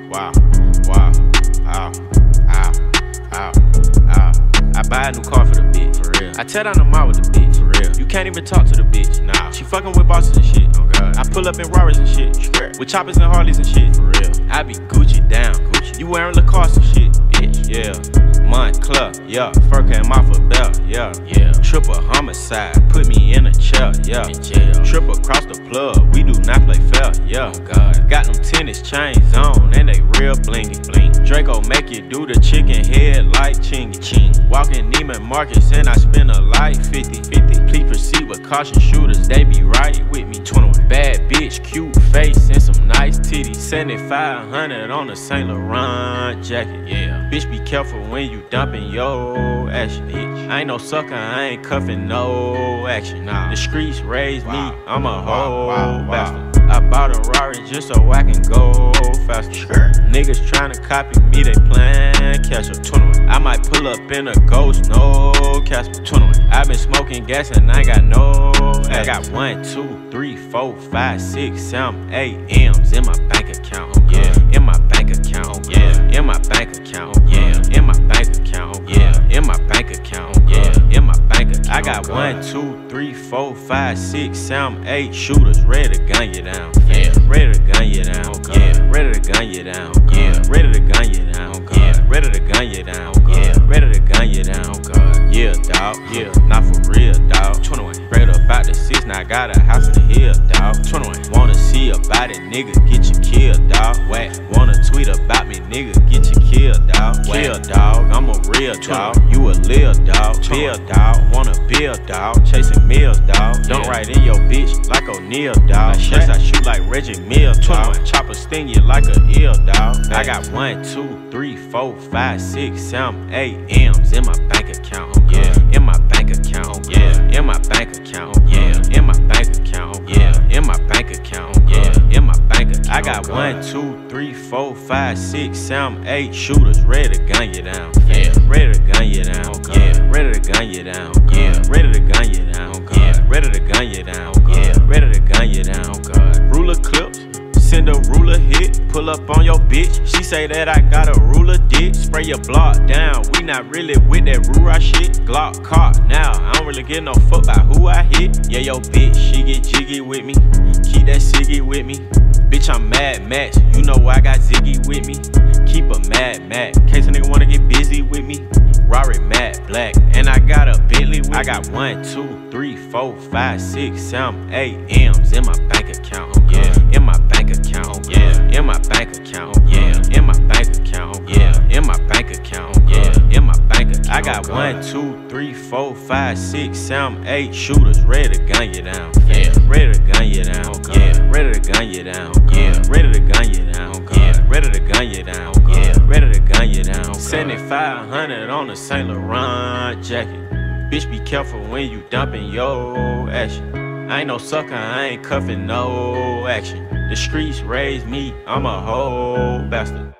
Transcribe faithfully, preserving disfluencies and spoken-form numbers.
wow, wow, ow, ow, ow, ow. I buy a new car for the bitch, for real. I tear down the mall with the bitch, for real. You can't even talk to the bitch, nah. She fucking with bosses and shit, oh god. I pull up in Rarers and shit, sure. With choppers and Harleys and shit, for real. I be Gucci down, Gucci. You wearing Lacoste and shit, bitch, yeah. Montclair, yeah. Fur came off a belt, yeah, yeah. Triple homicide, put me in a chair, yeah. In jail. Triple across the plug, we do not play fair, yeah. Oh god. Got them tennis chains on, and they real blingy, bling. Draco make you do the chicken head like chingy, ching. Walking Neiman Marcus and I spend a light fifty, fifty. Please proceed with caution, shooters, they be right with me. twenty-one. Bad bitch, cute face, and some nice titties. seventy-five hundred on a Saint Laurent jacket, yeah. Bitch, be careful when you dumping your action, bitch. I ain't no sucker, I ain't cuffing no action, nah. The streets raised wow. me, I'm a whole wow, wow, bastard. Wow. I bought a Rari just so I can go faster. Sure. Niggas tryna copy me, they plan catch up. twenty-one. I might pull up in a ghost, no Casper. twenty-one. I been smoking gas and I got no I got one, two, three, four, five, six, seven, eight M's in my bank account, yeah. In my bank account, yeah. In my bank account, yeah. In my bank account, yeah. In my bank account, yeah. In my bank account. I got one, two, three, four, five, six, seven, eight shooters ready to gun you down, yeah. Ready to gun you down, yeah. Ready to gun you down, yeah. Ready to gun you down, yeah. Ready to gun you down, yeah. Ready to gun you down, God. Yeah, dawg, yeah. Not for real, dawg. twenty-one. Straight up out the six, now I got a house in the hill, dawg. twenty-one. Wanna see about it, nigga, get you killed, dawg. Whack. Wanna tweet about me, nigga, get you killed, dawg. Kill, dawg. I'm a real dawg. You a lil dawg. Bill, dawg. Wanna build, dawg. Chasing meals, dawg. Don't yeah. Ride in your bitch like O'Neal, dawg. Like yes, I shoot like Reggie Mills, dawg. Chopper sting you like a eel, dawg. I got one, two, three, four, five, six, seven, eight M's in my bank account, yeah. In my bank account, yeah. In my bank account, yeah. In my bank account, yeah. In my bank account, yeah. In my bank account. I got one, two, three, four, five, six, seven, eight shooters ready to gun you down, yeah. Ready to gun you down, yeah. Ready to gun you down, yeah. Ready to gun you down, yeah. Ready to gun you down, yeah. Ready to gun you down, God. Ruler clips. Send a ruler hit, pull up on your bitch. She say that I got a ruler dick. Spray your block down, we not really with that Rura shit. Glock caught now, I don't really get no fuck by who I hit. Yeah, yo bitch, she get jiggy with me. Keep that ciggy with me. Bitch, I'm Mad Max, you know I got Ziggy with me. Keep a Mad Max, in case a nigga wanna get busy with me. Rari matte black, and I got a Bentley with I got one, two, three, four, five, six, seven, eight M's in my bank account, yeah. In my bank account, yeah. In my bank account, yeah. In my bank account, yeah. In my bank account, yeah. In my bank account. I got one, two, three, four, five, six, seven, eight shooters ready to gun you down, yeah. Ready to gun you down, yeah. Ready to gun you down, yeah. Ready to gun you down, yeah. Ready to gun you down, yeah. Ready to gun you down. seventy-five hundred on a Saint Laurent jacket. Bitch, be careful when you dumping your action. I ain't no sucker, I ain't cuffing no action. The streets raised me, I'm a whole bastard.